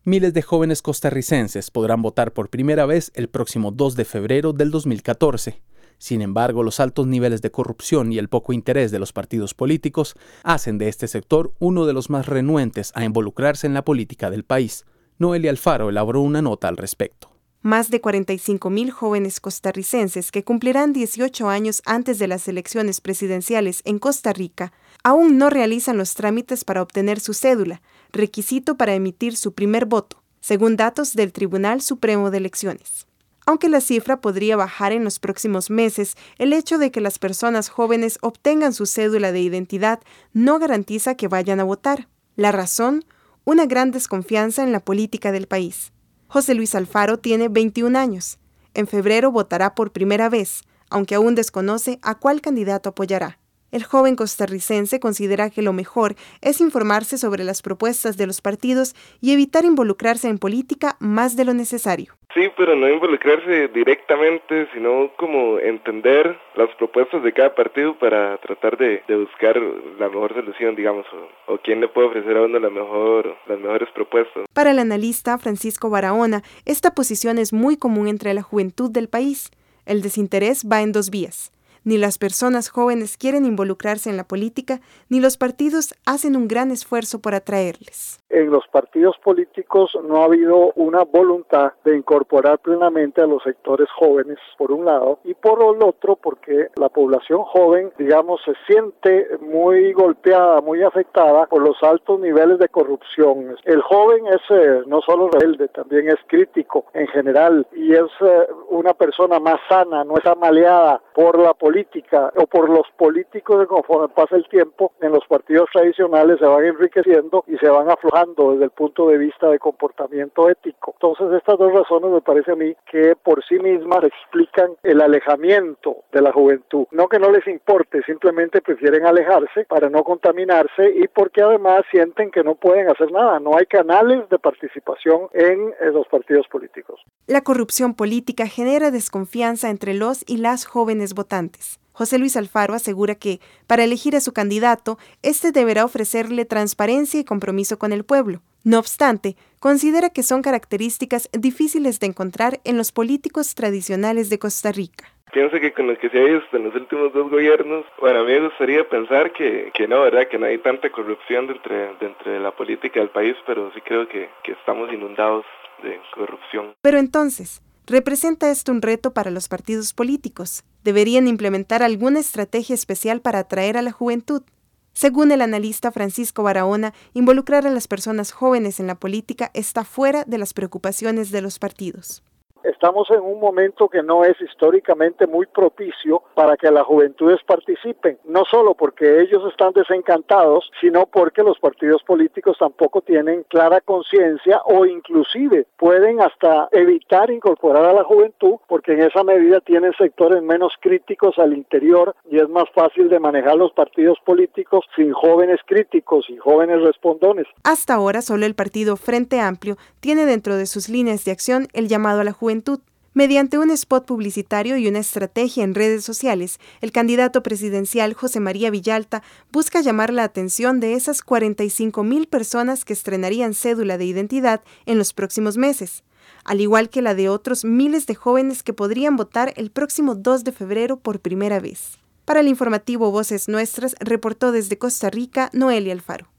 Miles de jóvenes costarricenses podrán votar por primera vez el próximo 2 de febrero del 2014. Sin embargo, los altos niveles de corrupción y el poco interés de los partidos políticos hacen de este sector uno de los más renuentes a involucrarse en la política del país. Noelia Alfaro elaboró una nota al respecto. Más de 45,000 jóvenes costarricenses que cumplirán 18 años antes de las elecciones presidenciales en Costa Rica aún no realizan los trámites para obtener su cédula, requisito para emitir su primer voto, según datos del Tribunal Supremo de Elecciones. Aunque la cifra podría bajar en los próximos meses, el hecho de que las personas jóvenes obtengan su cédula de identidad no garantiza que vayan a votar. La razón, una gran desconfianza en la política del país. José Luis Alfaro tiene 21 años. En febrero votará por primera vez, aunque aún desconoce a cuál candidato apoyará. El joven costarricense considera que lo mejor es informarse sobre las propuestas de los partidos y evitar involucrarse en política más de lo necesario. Sí, pero no involucrarse directamente, sino como entender las propuestas de cada partido para tratar de buscar la mejor solución, digamos, o quién le puede ofrecer a uno las mejores propuestas. Para el analista Francisco Barahona, esta posición es muy común entre la juventud del país. El desinterés va en dos vías. Ni las personas jóvenes quieren involucrarse en la política, ni los partidos hacen un gran esfuerzo por atraerles. En los partidos políticos no ha habido una voluntad de incorporar plenamente a los sectores jóvenes, por un lado, y por el otro, porque la población joven, digamos, se siente muy golpeada, muy afectada por los altos niveles de corrupción. El joven es no solo rebelde, también es crítico en general, y es una persona más sana, no está maleada por la política o por los políticos que conforme pasa el tiempo en los partidos tradicionales se van enriqueciendo y se van aflojando desde el punto de vista de comportamiento ético. Entonces estas dos razones me parece a mí que por sí mismas explican el alejamiento de la juventud. No que no les importe, simplemente prefieren alejarse para no contaminarse y porque además sienten que no pueden hacer nada. No hay canales de participación en los partidos políticos. La corrupción política genera desconfianza entre los y las jóvenes votantes. José Luis Alfaro asegura que, para elegir a su candidato, este deberá ofrecerle transparencia y compromiso con el pueblo. No obstante, considera que son características difíciles de encontrar en los políticos tradicionales de Costa Rica. Pienso que con lo que se ha visto en los últimos dos gobiernos, bueno, a mí me gustaría pensar que no, ¿verdad? Que no hay tanta corrupción dentro de la política del país, pero sí creo que estamos inundados de corrupción. Pero entonces, ¿representa esto un reto para los partidos políticos? ¿Deberían implementar alguna estrategia especial para atraer a la juventud? Según el analista Francisco Barahona, involucrar a las personas jóvenes en la política está fuera de las preocupaciones de los partidos. Estamos en un momento que no es históricamente muy propicio para que las juventudes participen, no solo porque ellos están desencantados, sino porque los partidos políticos tampoco tienen clara conciencia o inclusive pueden hasta evitar incorporar a la juventud porque en esa medida tienen sectores menos críticos al interior y es más fácil de manejar los partidos políticos sin jóvenes críticos y jóvenes respondones. Hasta ahora solo el partido Frente Amplio tiene dentro de sus líneas de acción el llamado a la juventud. Mediante un spot publicitario y una estrategia en redes sociales, el candidato presidencial José María Villalta busca llamar la atención de esas 45,000 personas que estrenarían cédula de identidad en los próximos meses, al igual que la de otros miles de jóvenes que podrían votar el próximo 2 de febrero por primera vez. Para el informativo Voces Nuestras, reportó desde Costa Rica Noelia Alfaro.